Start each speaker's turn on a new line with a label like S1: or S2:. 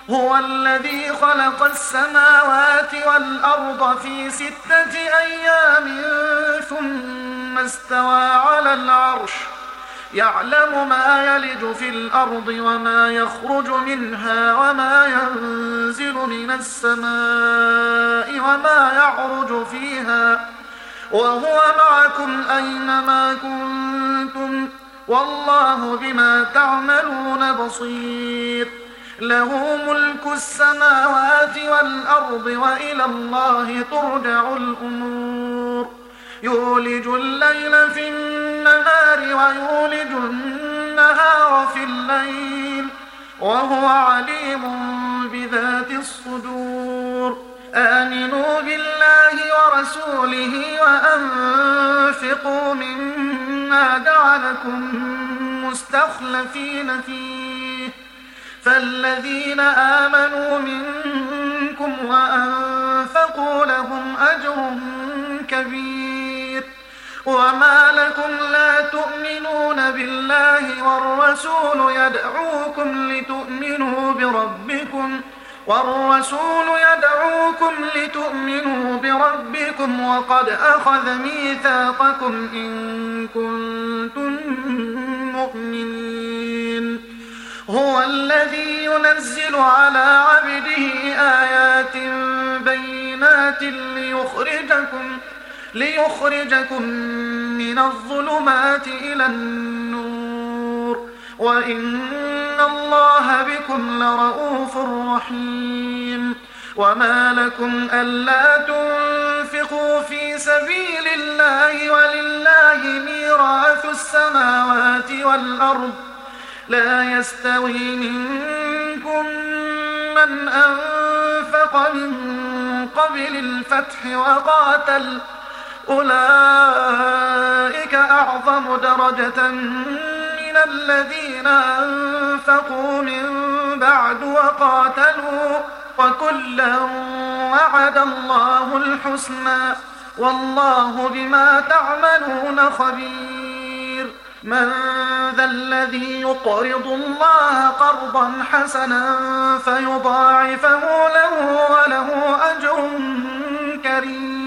S1: هو الذي خلق السماوات والأرض في 6 أيام ثم استوى على العرش يعلم ما يلج في الأرض وما يخرج منها وما ينزل من السماء وما يعرج فيها وهو معكم أينما كنتم والله بما تعملون بصير له ملك السماوات والأرض وإلى الله ترجع الأمور يولج الليل في النهار ويولج النهار في الليل وهو عليم بذات الصدور آمنوا بالله ورسوله وأنفقوا مما جعلكم مستخلفين فيه فالذين آمنوا منكم وأنفقوا لهم أجر كبير وما لكم لا تؤمنون بالله والرسول يدعوكم لتؤمنوا بربكم وقد أخذ ميثاقكم إن كنتم مؤمنين هو الذي ينزل على عبده آيات بينات ليخرجكم من الظلمات إلى النور وإن الله بكم لرؤوف رحيم وما لكم ألا تنفقوا في سبيل الله ولله ميراث السماوات والأرض لا يستوي منكم من أنفق من قبل الفتح وقاتل أولئك أعظم درجة من الذين أنفقوا من بعد وقاتلوا وكلا وعد الله الحسنى والله بما تعملون خبير من ذا الذي يقرض الله قرضا حسنا فيضاعفه له وله أجر كريم